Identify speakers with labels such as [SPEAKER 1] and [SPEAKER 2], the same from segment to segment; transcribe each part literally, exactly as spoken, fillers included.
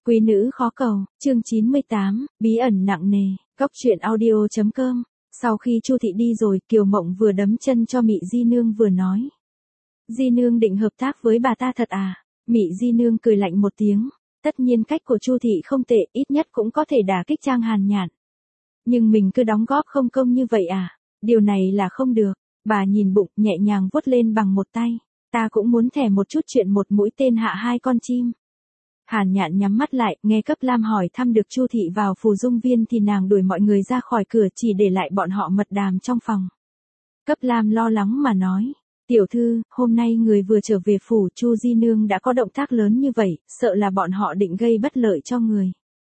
[SPEAKER 1] Quý nữ khó cầu, chương chín mươi tám, bí ẩn nặng nề, góc truyện audio.com. Sau khi Chu thị đi rồi, Kiều Mộng vừa đấm chân cho Mị Di Nương vừa nói. Di Nương định hợp tác với bà ta thật à? Mị Di Nương cười lạnh một tiếng. Tất nhiên cách của Chu thị không tệ, ít nhất cũng có thể đả kích Trang Hàn Nhạn. Nhưng mình cứ đóng góp không công như vậy à? Điều này là không được. Bà nhìn bụng, nhẹ nhàng vuốt lên bằng một tay. Ta cũng muốn thẻ một chút chuyện một mũi tên hạ hai con chim. Hàn Nhạn nhắm mắt lại, nghe Cấp Lam hỏi thăm được Chu thị vào Phù Dung Viên thì nàng đuổi mọi người ra khỏi cửa, chỉ để lại bọn họ mật đàm trong phòng. Cấp Lam lo lắng mà nói, tiểu thư, hôm nay người vừa trở về phủ, Chu Di Nương đã có động tác lớn như vậy, sợ là bọn họ định gây bất lợi cho người.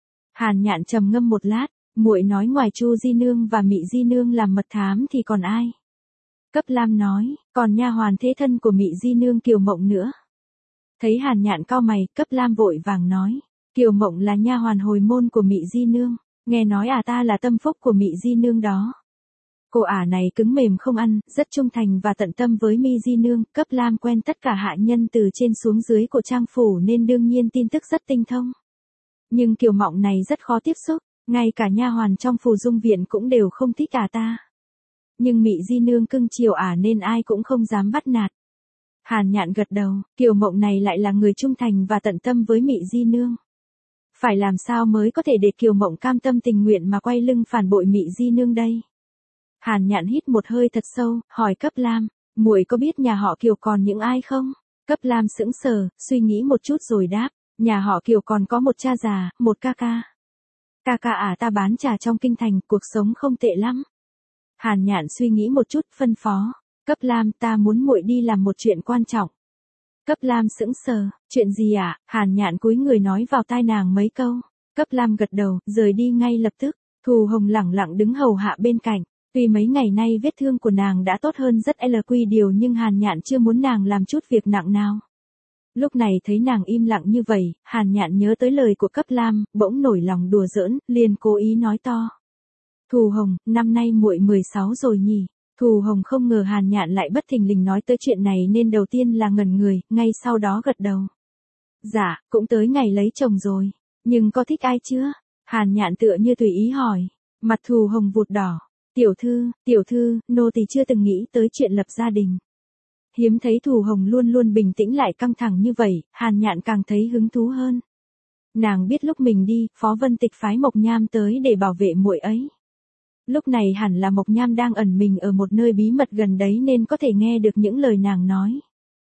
[SPEAKER 1] Hàn Nhạn trầm ngâm một lát, muội nói ngoài Chu Di Nương và Mị Di Nương làm mật thám thì còn ai? Cấp Lam nói, còn nha hoàn thế thân của Mị Di Nương Kiều Mộng nữa. Thấy Hàn Nhạn cau mày, Cấp Lam vội vàng nói, Kiều Mộng là nha hoàn hồi môn của Mị Di Nương, nghe nói à ta là tâm phúc của Mị Di Nương đó. Cô ả này cứng mềm không ăn, rất trung thành và tận tâm với Mị Di Nương. Cấp Lam quen tất cả hạ nhân từ trên xuống dưới của Trang phủ nên đương nhiên tin tức rất tinh thông. Nhưng Kiều Mộng này rất khó tiếp xúc, ngay cả nha hoàn trong Phù Dung viện cũng đều không thích ả ta. Nhưng Mị Di Nương cưng chiều ả nên ai cũng không dám bắt nạt. Hàn Nhạn gật đầu, Kiều Mộng này lại là người trung thành và tận tâm với Mị Di Nương. Phải làm sao mới có thể để Kiều Mộng cam tâm tình nguyện mà quay lưng phản bội Mị Di Nương đây? Hàn Nhạn hít một hơi thật sâu, hỏi Cấp Lam, muội có biết nhà họ Kiều còn những ai không? Cấp Lam sững sờ, suy nghĩ một chút rồi đáp, nhà họ Kiều còn có một cha già, một ca ca. Ca ca à ta bán trà trong kinh thành, cuộc sống không tệ lắm. Hàn Nhạn suy nghĩ một chút, phân phó. Cấp Lam, ta muốn muội đi làm một chuyện quan trọng. Cấp Lam sững sờ, chuyện gì ạ? À? Hàn Nhạn cúi người nói vào tai nàng mấy câu. Cấp Lam gật đầu, rời đi ngay lập tức. Thù Hồng lẳng lặng đứng hầu hạ bên cạnh. Tuy mấy ngày nay vết thương của nàng đã tốt hơn rất l quy điều nhưng Hàn Nhạn chưa muốn nàng làm chút việc nặng nào. Lúc này thấy nàng im lặng như vậy, Hàn Nhạn nhớ tới lời của Cấp Lam, bỗng nổi lòng đùa giỡn, liền cố ý nói to. Thù Hồng, năm nay muội mười sáu rồi nhỉ? Thù Hồng không ngờ Hàn Nhạn lại bất thình lình nói tới chuyện này nên đầu tiên là ngẩn người, ngay sau đó gật đầu. Dạ, cũng tới ngày lấy chồng rồi, nhưng có thích ai chưa? Hàn Nhạn tựa như tùy ý hỏi. Mặt Thù Hồng vụt đỏ. Tiểu thư, tiểu thư, nô tỳ chưa từng nghĩ tới chuyện lập gia đình. Hiếm thấy Thù Hồng luôn luôn bình tĩnh lại căng thẳng như vậy, Hàn Nhạn càng thấy hứng thú hơn. Nàng biết lúc mình đi, Phó Vân Tịch phái Mộc Nham tới để bảo vệ muội ấy. Lúc này hẳn là Mộc Nham đang ẩn mình ở một nơi bí mật gần đấy nên có thể nghe được những lời nàng nói.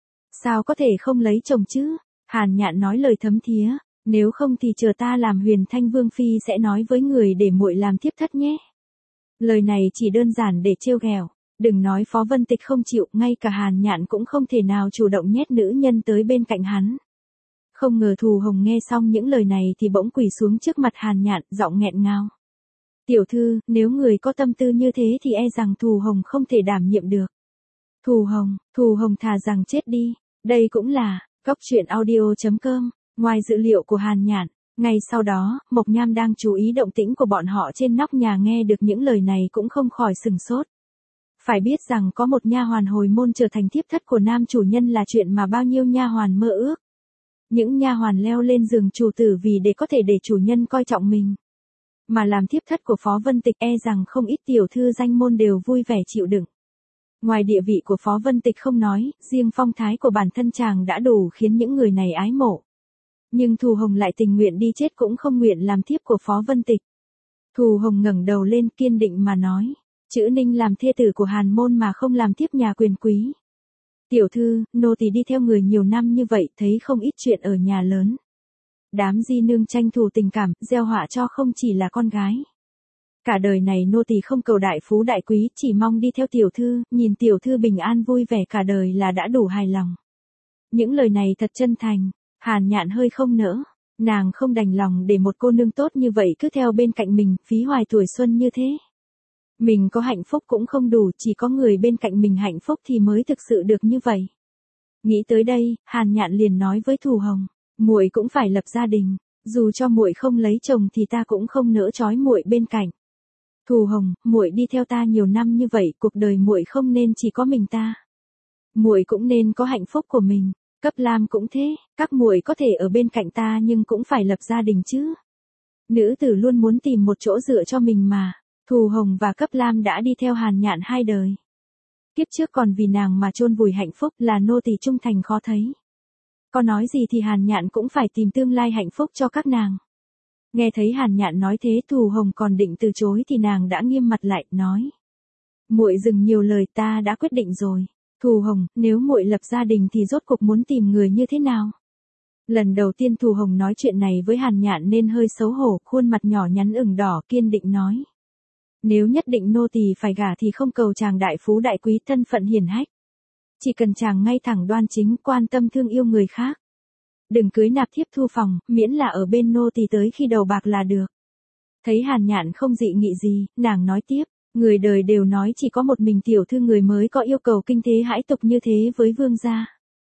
[SPEAKER 1] Sao có thể không lấy chồng chứ? Hàn Nhạn nói lời thấm thía, nếu không thì chờ ta làm Huyền Thanh Vương phi sẽ nói với người để muội làm thiếp thất nhé. Lời này chỉ đơn giản để trêu ghẹo, đừng nói Phó Vân Tịch không chịu, ngay cả Hàn Nhạn cũng không thể nào chủ động nhét nữ nhân tới bên cạnh hắn. Không ngờ Thù Hồng nghe xong những lời này thì bỗng quỳ xuống trước mặt Hàn Nhạn, giọng nghẹn ngào. Tiểu thư, nếu người có tâm tư như thế thì e rằng Thù Hồng không thể đảm nhiệm được. Thù Hồng, Thù Hồng thà rằng chết đi. Đây cũng là, góc truyện audio.com, ngoài dữ liệu của Hàn Nhạn. Ngay sau đó, Mộc Nham đang chú ý động tĩnh của bọn họ trên nóc nhà nghe được những lời này cũng không khỏi sừng sốt. Phải biết rằng có một nha hoàn hồi môn trở thành thiếp thất của nam chủ nhân là chuyện mà bao nhiêu nha hoàn mơ ước. Những nha hoàn leo lên giường chủ tử vì để có thể để chủ nhân coi trọng mình. Mà làm thiếp thất của Phó Vân Tịch e rằng không ít tiểu thư danh môn đều vui vẻ chịu đựng. Ngoài địa vị của Phó Vân Tịch không nói, riêng phong thái của bản thân chàng đã đủ khiến những người này ái mộ. Nhưng Thù Hồng lại tình nguyện đi chết cũng không nguyện làm thiếp của Phó Vân Tịch. Thù Hồng ngẩng đầu lên kiên định mà nói, chữ Ninh làm thê tử của Hàn môn mà không làm thiếp nhà quyền quý. Tiểu thư, nô tỳ đi theo người nhiều năm như vậy thấy không ít chuyện ở nhà lớn. Đám Di Nương tranh thủ tình cảm, gieo họa cho không chỉ là con gái. Cả đời này nô tỳ không cầu đại phú đại quý, chỉ mong đi theo tiểu thư, nhìn tiểu thư bình an vui vẻ cả đời là đã đủ hài lòng. Những lời này thật chân thành, Hàn Nhạn hơi không nỡ, nàng không đành lòng để một cô nương tốt như vậy cứ theo bên cạnh mình, phí hoài tuổi xuân như thế. Mình có hạnh phúc cũng không đủ, chỉ có người bên cạnh mình hạnh phúc thì mới thực sự được như vậy. Nghĩ tới đây, Hàn Nhạn liền nói với Thù Hồng. Muội cũng phải lập gia đình, dù cho muội không lấy chồng thì ta cũng không nỡ trói muội bên cạnh. Thù Hồng, muội đi theo ta nhiều năm như vậy, cuộc đời muội không nên chỉ có mình ta. Muội cũng nên có hạnh phúc của mình. Cấp Lam cũng thế, các muội có thể ở bên cạnh ta nhưng cũng phải lập gia đình chứ. Nữ tử luôn muốn tìm một chỗ dựa cho mình mà. Thù Hồng và Cấp Lam đã đi theo Hàn Nhạn hai đời. Kiếp trước còn vì nàng mà chôn vùi hạnh phúc, là nô tỳ trung thành khó thấy. Có nói gì thì Hàn Nhạn cũng phải tìm tương lai hạnh phúc cho các nàng. Nghe thấy Hàn Nhạn nói thế, Thù Hồng còn định từ chối thì nàng đã nghiêm mặt lại, nói: "Muội dừng nhiều lời, ta đã quyết định rồi." "Thù Hồng, nếu muội lập gia đình thì rốt cuộc muốn tìm người như thế nào?" Lần đầu tiên Thù Hồng nói chuyện này với Hàn Nhạn nên hơi xấu hổ, khuôn mặt nhỏ nhắn ửng đỏ, kiên định nói: "Nếu nhất định nô tỳ phải gả thì không cầu chàng đại phú đại quý, thân phận hiển hách. Chỉ cần chàng ngay thẳng đoan chính, quan tâm thương yêu người khác. Đừng cưới nạp thiếp thu phòng, miễn là ở bên nô tỳ tới khi đầu bạc là được." Thấy Hàn Nhạn không dị nghị gì, nàng nói tiếp: "Người đời đều nói chỉ có một mình tiểu thư người mới có yêu cầu kinh thế hãi tục như thế với vương gia.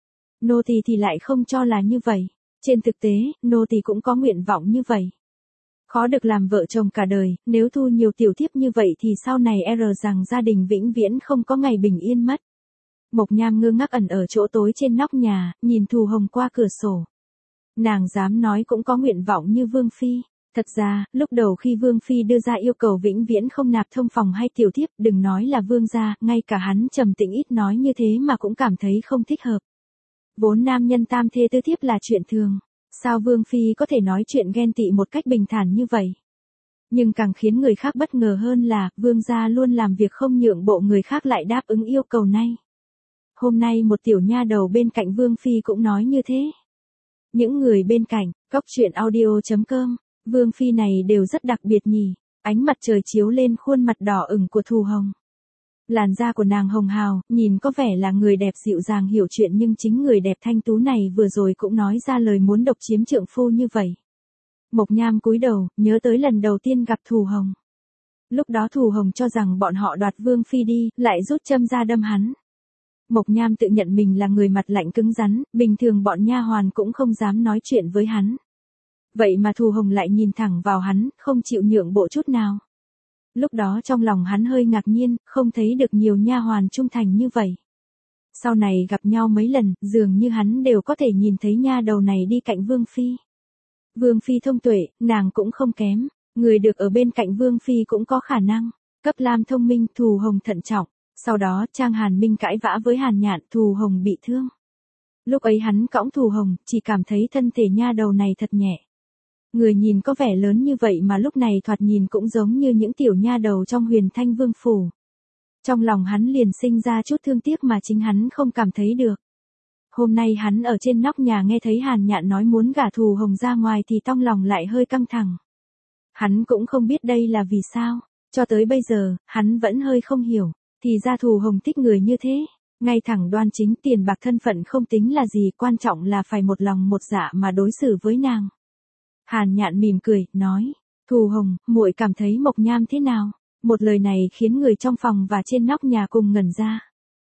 [SPEAKER 1] Nô tỳ thì lại không cho là như vậy. Trên thực tế, nô tỳ cũng có nguyện vọng như vậy. Khó được làm vợ chồng cả đời, nếu thu nhiều tiểu thiếp như vậy thì sau này e rằng gia đình vĩnh viễn không có ngày bình yên mất." Mộc Nham ngơ ngác ẩn ở chỗ tối trên nóc nhà, nhìn Thù Hồng qua cửa sổ. Nàng dám nói cũng có nguyện vọng như Vương Phi. Thật ra, lúc đầu khi Vương Phi đưa ra yêu cầu vĩnh viễn không nạp thông phòng hay tiểu thiếp, đừng nói là Vương gia, ngay cả hắn Trầm Tĩnh ít nói như thế mà cũng cảm thấy không thích hợp. Vốn nam nhân tam thê tứ thiếp là chuyện thường. Sao Vương Phi có thể nói chuyện ghen tị một cách bình thản như vậy? Nhưng càng khiến người khác bất ngờ hơn là, Vương gia luôn làm việc không nhượng bộ người khác lại đáp ứng yêu cầu này. Hôm nay một tiểu nha đầu bên cạnh Vương Phi cũng nói như thế. Những người bên cạnh, cóc truyện audio chấm com, Vương Phi này đều rất đặc biệt nhỉ. Ánh mặt trời chiếu lên khuôn mặt đỏ ửng của Thù Hồng. Làn da của nàng hồng hào, nhìn có vẻ là người đẹp dịu dàng hiểu chuyện, nhưng chính người đẹp thanh tú này vừa rồi cũng nói ra lời muốn độc chiếm trượng phu như vậy. Mộc Nham cúi đầu, nhớ tới lần đầu tiên gặp Thù Hồng. Lúc đó Thù Hồng cho rằng bọn họ đoạt Vương Phi đi, lại rút châm ra đâm hắn. Mộc Nham tự nhận mình là người mặt lạnh cứng rắn, bình thường bọn nha hoàn cũng không dám nói chuyện với hắn. Vậy mà Thù Hồng lại nhìn thẳng vào hắn, không chịu nhượng bộ chút nào. Lúc đó trong lòng hắn hơi ngạc nhiên, không thấy được nhiều nha hoàn trung thành như vậy. Sau này gặp nhau mấy lần, dường như hắn đều có thể nhìn thấy nha đầu này đi cạnh Vương Phi. Vương Phi thông tuệ, nàng cũng không kém. Người được ở bên cạnh Vương Phi cũng có khả năng. Cấp Lam thông minh, Thù Hồng thận trọng. Sau đó Trang Hàn Minh cãi vã với Hàn Nhạn, Thù Hồng bị thương. Lúc ấy hắn cõng Thù Hồng, chỉ cảm thấy thân thể nha đầu này thật nhẹ. Người nhìn có vẻ lớn như vậy mà lúc này thoạt nhìn cũng giống như những tiểu nha đầu trong Huyền Thanh Vương phủ. Trong lòng hắn liền sinh ra chút thương tiếc mà chính hắn không cảm thấy được. Hôm nay hắn ở trên nóc nhà nghe thấy Hàn Nhạn nói muốn gả Thù Hồng ra ngoài thì trong lòng lại hơi căng thẳng. Hắn cũng không biết đây là vì sao, cho tới bây giờ, hắn vẫn hơi không hiểu, thì ra Thù Hồng thích người như thế, ngay thẳng đoan chính, tiền bạc thân phận không tính là gì, quan trọng là phải một lòng một dạ mà đối xử với nàng. Hàn Nhạn mỉm cười, nói: "Thù Hồng, muội cảm thấy Mộc Nham thế nào?" Một lời này khiến người trong phòng và trên nóc nhà cùng ngẩn ra.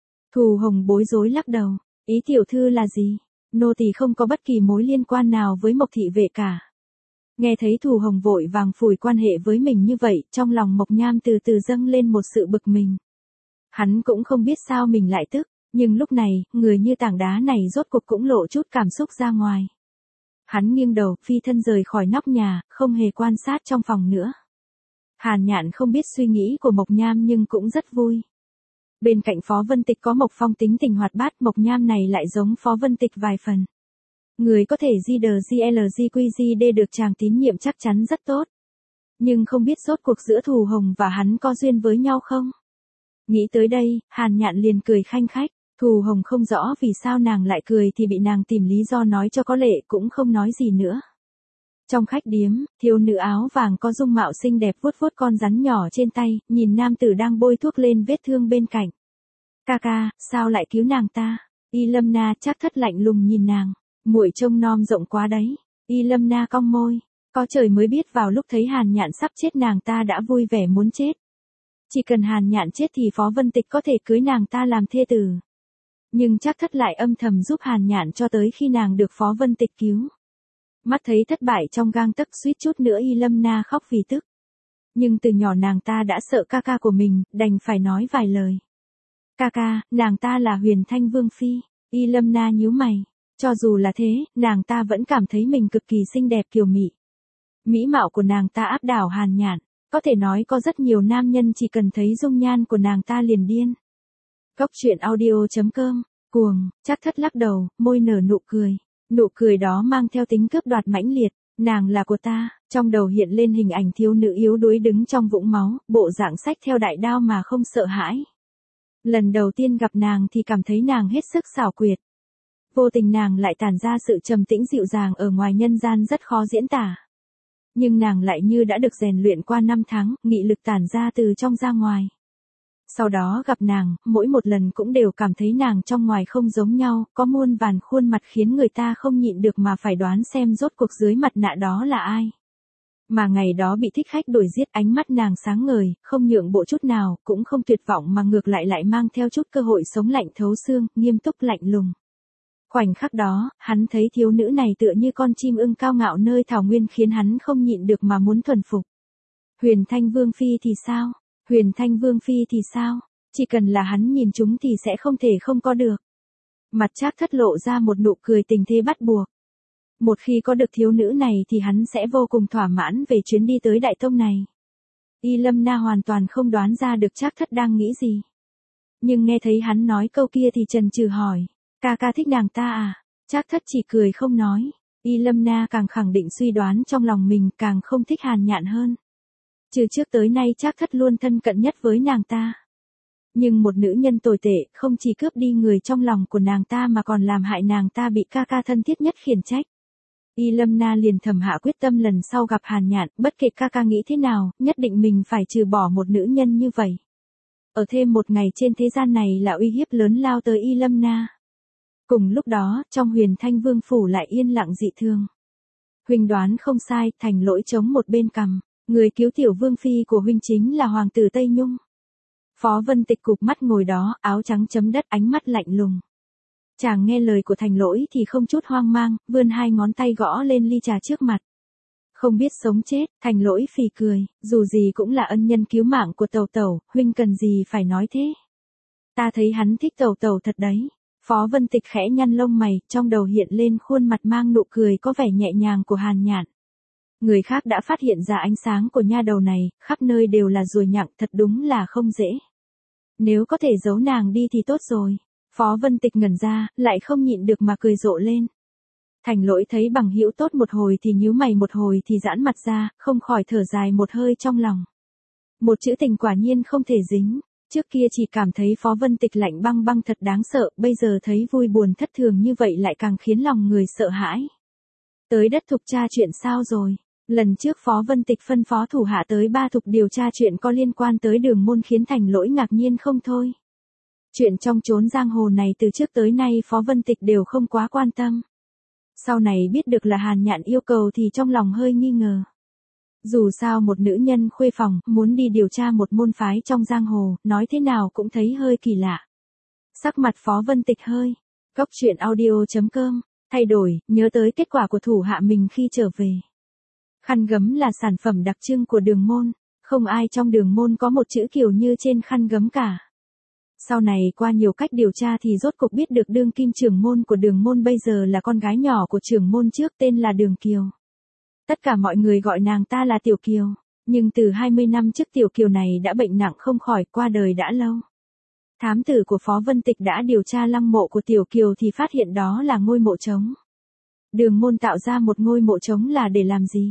[SPEAKER 1] Thù Hồng bối rối lắc đầu: "Ý tiểu thư là gì? Nô tỳ không có bất kỳ mối liên quan nào với Mộc thị vệ cả." Nghe thấy Thù Hồng vội vàng phủi quan hệ với mình như vậy, trong lòng Mộc Nham từ từ dâng lên một sự bực mình. Hắn cũng không biết sao mình lại tức, nhưng lúc này, người như tảng đá này rốt cuộc cũng lộ chút cảm xúc ra ngoài. Hắn nghiêng đầu, phi thân rời khỏi nóc nhà, không hề quan sát trong phòng nữa. Hàn Nhạn không biết suy nghĩ của Mộc Nham nhưng cũng rất vui. Bên cạnh Phó Vân Tịch có Mộc Phong tính tình hoạt bát, Mộc Nham này lại giống Phó Vân Tịch vài phần. Người có thể gi đờ gi lờ gi quy gi đê được chàng tín nhiệm chắc chắn rất tốt. Nhưng không biết rốt cuộc giữa Thù Hồng và hắn có duyên với nhau không? Nghĩ tới đây, Hàn Nhạn liền cười khanh khách. Thù Hồng không rõ vì sao nàng lại cười thì bị nàng tìm lý do nói cho có lệ, cũng không nói gì nữa. Trong khách điếm, thiếu nữ áo vàng có dung mạo xinh đẹp vuốt vuốt con rắn nhỏ trên tay, nhìn nam tử đang bôi thuốc lên vết thương bên cạnh. "Ca ca, sao lại cứu nàng ta?" Y Lâm Na chắc thất lạnh lùng nhìn nàng. "Muội trông nom rộng quá đấy." Y Lâm Na cong môi. Có trời mới biết vào lúc thấy Hàn Nhạn sắp chết nàng ta đã vui vẻ muốn chết. Chỉ cần Hàn Nhạn chết thì Phó Vân Tịch có thể cưới nàng ta làm thê tử. Nhưng chắc thất lại âm thầm giúp Hàn Nhạn cho tới khi nàng được Phó Vân Tịch cứu. Mắt thấy thất bại trong gang tấc, suýt chút nữa Y Lâm Na khóc vì tức. Nhưng từ nhỏ nàng ta đã sợ ca ca của mình, đành phải nói vài lời. "Ca ca, nàng ta là Huyền Thanh Vương Phi." Y Lâm Na nhíu mày. Cho dù là thế, nàng ta vẫn cảm thấy mình cực kỳ xinh đẹp kiều mị. Mỹ mạo của nàng ta áp đảo Hàn Nhạn, có thể nói có rất nhiều nam nhân chỉ cần thấy dung nhan của nàng ta liền điên. Cốc truyện audio chấm com, cuồng, Trác Thất lắc đầu, môi nở nụ cười. Nụ cười đó mang theo tính cướp đoạt mãnh liệt, nàng là của ta, trong đầu hiện lên hình ảnh thiếu nữ yếu đuối đứng trong vũng máu, bộ dạng xách theo đại đao mà không sợ hãi. Lần đầu tiên gặp nàng thì cảm thấy nàng hết sức xảo quyệt. Vô tình nàng lại tản ra sự trầm tĩnh dịu dàng ở ngoài nhân gian rất khó diễn tả. Nhưng nàng lại như đã được rèn luyện qua năm tháng, nghị lực tản ra từ trong ra ngoài. Sau đó gặp nàng, mỗi một lần cũng đều cảm thấy nàng trong ngoài không giống nhau, có muôn vàn khuôn mặt khiến người ta không nhịn được mà phải đoán xem rốt cuộc dưới mặt nạ đó là ai. Mà ngày đó bị thích khách đuổi giết, ánh mắt nàng sáng ngời, không nhượng bộ chút nào, cũng không tuyệt vọng mà ngược lại lại mang theo chút cơ hội sống lạnh thấu xương, nghiêm túc lạnh lùng. Khoảnh khắc đó, hắn thấy thiếu nữ này tựa như con chim ưng cao ngạo nơi thảo nguyên khiến hắn không nhịn được mà muốn thuần phục. Huyền Thanh Vương Phi thì sao? Huyền Thanh Vương Phi thì sao? Chỉ cần là hắn nhìn chúng thì sẽ không thể không có được. Mặt Trác Thất lộ ra một nụ cười tình thế bắt buộc. Một khi có được thiếu nữ này thì hắn sẽ vô cùng thỏa mãn về chuyến đi tới Đại Tông này. Y Lâm Na hoàn toàn không đoán ra được Trác Thất đang nghĩ gì. Nhưng nghe thấy hắn nói câu kia thì chần chừ hỏi, ca ca thích nàng ta à? Trác Thất chỉ cười không nói. Y Lâm Na càng khẳng định suy đoán trong lòng mình, càng không thích Hàn Nhạn hơn. Từ trước tới nay Trác Thất luôn thân cận nhất với nàng ta. Nhưng một nữ nhân tồi tệ không chỉ cướp đi người trong lòng của nàng ta mà còn làm hại nàng ta bị ca ca thân thiết nhất khiển trách. Y Lâm Na liền thầm hạ quyết tâm lần sau gặp Hàn Nhạn, bất kể ca ca nghĩ thế nào, nhất định mình phải trừ bỏ một nữ nhân như vậy. Ở thêm một ngày trên thế gian này là uy hiếp lớn lao tới Y Lâm Na. Cùng lúc đó, trong Huyền Thanh Vương phủ lại yên lặng dị thường. Huynh đoán không sai, Thành Lỗi chống một bên cằm. Người cứu tiểu vương phi của huynh chính là hoàng tử Tây Nhung. Phó Vân Tịch cụp mắt ngồi đó, áo trắng chấm đất, ánh mắt lạnh lùng. Chàng nghe lời của Thành Lỗi thì không chút hoang mang, vươn hai ngón tay gõ lên ly trà trước mặt. Không biết sống chết, Thành Lỗi phì cười, dù gì cũng là ân nhân cứu mạng của Tẩu Tẩu, huynh cần gì phải nói thế. Ta thấy hắn thích Tẩu Tẩu thật đấy. Phó Vân Tịch khẽ nhăn lông mày, trong đầu hiện lên khuôn mặt mang nụ cười có vẻ nhẹ nhàng của Hàn Nhạn. Người khác đã phát hiện ra ánh sáng của nha đầu này, khắp nơi đều là ruồi nhặng, thật đúng là không dễ. Nếu có thể giấu nàng đi thì tốt rồi. Phó Vân Tịch ngẩn ra, lại không nhịn được mà cười rộ lên. Thành Lỗi thấy bằng hữu tốt một hồi thì nhíu mày, một hồi thì giãn mặt ra, không khỏi thở dài một hơi trong lòng. Một chữ tình quả nhiên không thể dính. Trước kia chỉ cảm thấy Phó Vân Tịch lạnh băng băng thật đáng sợ, bây giờ thấy vui buồn thất thường như vậy lại càng khiến lòng người sợ hãi. Tới đất thục tra chuyện sao rồi? Lần trước Phó Vân Tịch phân phó thủ hạ tới ba thục điều tra chuyện có liên quan tới Đường Môn khiến Thành Lỗi ngạc nhiên không thôi. Chuyện trong chốn giang hồ này từ trước tới nay Phó Vân Tịch đều không quá quan tâm. Sau này biết được là Hàn Nhạn yêu cầu thì trong lòng hơi nghi ngờ. Dù sao một nữ nhân khuê phòng muốn đi điều tra một môn phái trong giang hồ, nói thế nào cũng thấy hơi kỳ lạ. Sắc mặt Phó Vân Tịch hơi. Cốc truyện audio chấm com, thay đổi, nhớ tới kết quả của thủ hạ mình khi trở về. Khăn gấm là sản phẩm đặc trưng của Đường Môn, không ai trong Đường Môn có một chữ Kiều như trên khăn gấm cả. Sau này qua nhiều cách điều tra thì rốt cục biết được đương kim trưởng môn của Đường Môn bây giờ là con gái nhỏ của trưởng môn trước tên là Đường Kiều. Tất cả mọi người gọi nàng ta là Tiểu Kiều, nhưng từ hai mươi năm trước Tiểu Kiều này đã bệnh nặng không khỏi, qua đời đã lâu. Thám tử của Phó Vân Tịch đã điều tra lăng mộ của Tiểu Kiều thì phát hiện đó là ngôi mộ trống. Đường Môn tạo ra một ngôi mộ trống là để làm gì?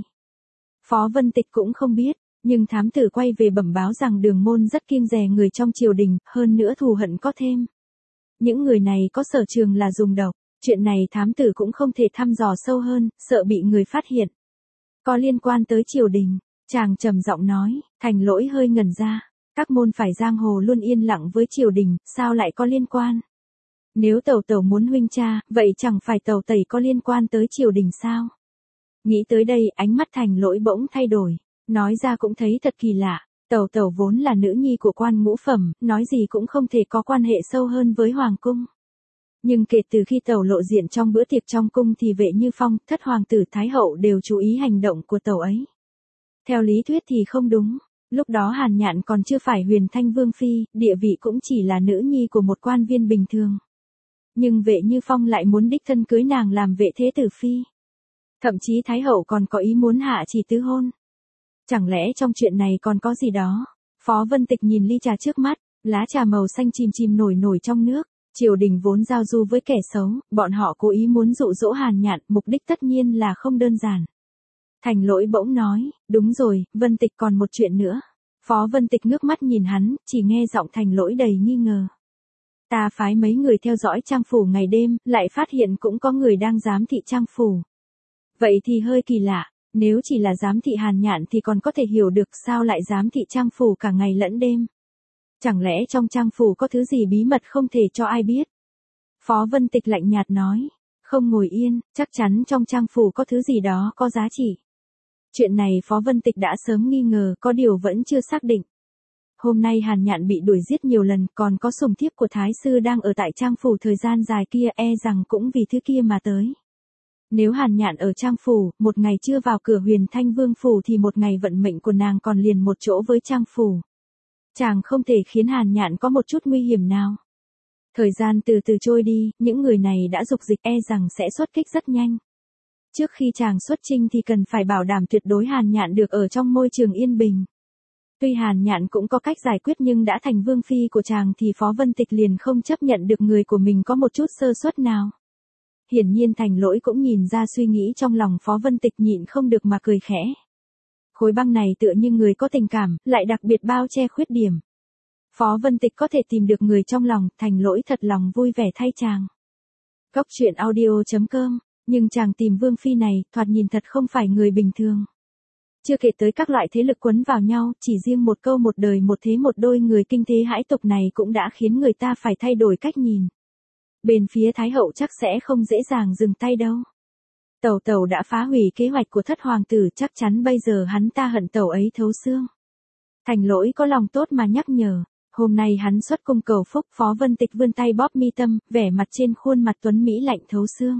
[SPEAKER 1] Phó Vân Tịch cũng không biết, nhưng thám tử quay về bẩm báo rằng Đường Môn rất kiêng dè người trong triều đình, hơn nữa thù hận có thêm. Những người này có sở trường là dùng độc, chuyện này thám tử cũng không thể thăm dò sâu hơn, sợ bị người phát hiện. Có liên quan tới triều đình, chàng trầm giọng nói. Thành Lỗi hơi ngẩn ra, các môn phải giang hồ luôn yên lặng với triều đình, sao lại có liên quan? Nếu Tẩu Tẩu muốn huynh tra, vậy chẳng phải Tẩu Tẩy có liên quan tới triều đình sao? Nghĩ tới đây, ánh mắt Thành Lỗi bỗng thay đổi, nói ra cũng thấy thật kỳ lạ. Tẩu Tẩu vốn là nữ nhi của quan ngũ phẩm, nói gì cũng không thể có quan hệ sâu hơn với hoàng cung. Nhưng kể từ khi Tẩu lộ diện trong bữa tiệc trong cung thì Vệ Như Phong, thất hoàng tử Thái hậu đều chú ý hành động của Tẩu ấy. Theo lý thuyết thì không đúng, lúc đó Hàn Nhạn còn chưa phải Huyền Thanh Vương Phi, địa vị cũng chỉ là nữ nhi của một quan viên bình thường. Nhưng vệ Như Phong lại muốn đích thân cưới nàng làm vệ thế tử phi. Thậm chí Thái hậu còn có ý muốn hạ chỉ tứ hôn. Chẳng lẽ trong chuyện này còn có gì đó? Phó Vân Tịch nhìn ly trà trước mắt, lá trà màu xanh chìm chìm nổi nổi trong nước. Triều đình vốn giao du với kẻ xấu, bọn họ cố ý muốn dụ dỗ Hàn Nhạn, mục đích tất nhiên là không đơn giản. Thành Lỗi bỗng nói, đúng rồi, Vân Tịch còn một chuyện nữa. Phó Vân Tịch ngước mắt nhìn hắn, chỉ nghe giọng Thành Lỗi đầy nghi ngờ. Ta phái mấy người theo dõi Trang phủ ngày đêm, lại phát hiện cũng có người đang giám thị Trang phủ. Vậy thì hơi kỳ lạ, nếu chỉ là giám thị Hàn Nhạn thì còn có thể hiểu được sao lại giám thị Trang phủ cả ngày lẫn đêm. Chẳng lẽ trong Trang phủ có thứ gì bí mật không thể cho ai biết? Phó Vân Tịch lạnh nhạt nói, không ngồi yên, chắc chắn trong Trang phủ có thứ gì đó có giá trị. Chuyện này Phó Vân Tịch đã sớm nghi ngờ, có điều vẫn chưa xác định. Hôm nay Hàn Nhạn bị đuổi giết nhiều lần, còn có sủng thiếp của Thái sư đang ở tại Trang phủ thời gian dài kia, e rằng cũng vì thứ kia mà tới. Nếu Hàn Nhạn ở Trang phủ, một ngày chưa vào cửa Huyền Thanh Vương phủ thì một ngày vận mệnh của nàng còn liền một chỗ với Trang phủ. Chàng không thể khiến Hàn Nhạn có một chút nguy hiểm nào. Thời gian từ từ trôi đi, những người này đã dục dịch, e rằng sẽ xuất kích rất nhanh. Trước khi chàng xuất chinh thì cần phải bảo đảm tuyệt đối Hàn Nhạn được ở trong môi trường yên bình. Tuy Hàn Nhạn cũng có cách giải quyết nhưng đã thành vương phi của chàng thì Phó Vân Tịch liền không chấp nhận được người của mình có một chút sơ suất nào. Hiển nhiên Thành Lỗi cũng nhìn ra suy nghĩ trong lòng Phó Vân Tịch, nhịn không được mà cười khẽ. Khối băng này tựa như người có tình cảm, lại đặc biệt bao che khuyết điểm. Phó Vân Tịch có thể tìm được người trong lòng, Thành Lỗi thật lòng vui vẻ thay chàng. Góc truyện audio chấm com, nhưng chàng tìm vương phi này, thoạt nhìn thật không phải người bình thường. Chưa kể tới các loại thế lực quấn vào nhau, chỉ riêng một câu một đời một thế một đôi người kinh thế hãi tục này cũng đã khiến người ta phải thay đổi cách nhìn. Bên phía Thái hậu chắc sẽ không dễ dàng dừng tay đâu. Tẩu tẩu đã phá hủy kế hoạch của thất hoàng tử, chắc chắn bây giờ hắn ta hận tẩu ấy thấu xương. Thành Lỗi có lòng tốt mà nhắc nhở. Hôm nay hắn xuất cung cầu phúc, Phó Vân Tịch vươn tay bóp mi tâm, vẻ mặt trên khuôn mặt tuấn mỹ lạnh thấu xương.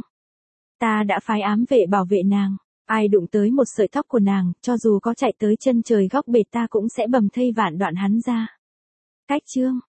[SPEAKER 1] Ta đã phái ám vệ bảo vệ nàng. Ai đụng tới một sợi tóc của nàng, cho dù có chạy tới chân trời góc bể ta cũng sẽ bầm thây vạn đoạn hắn ra. Cách chương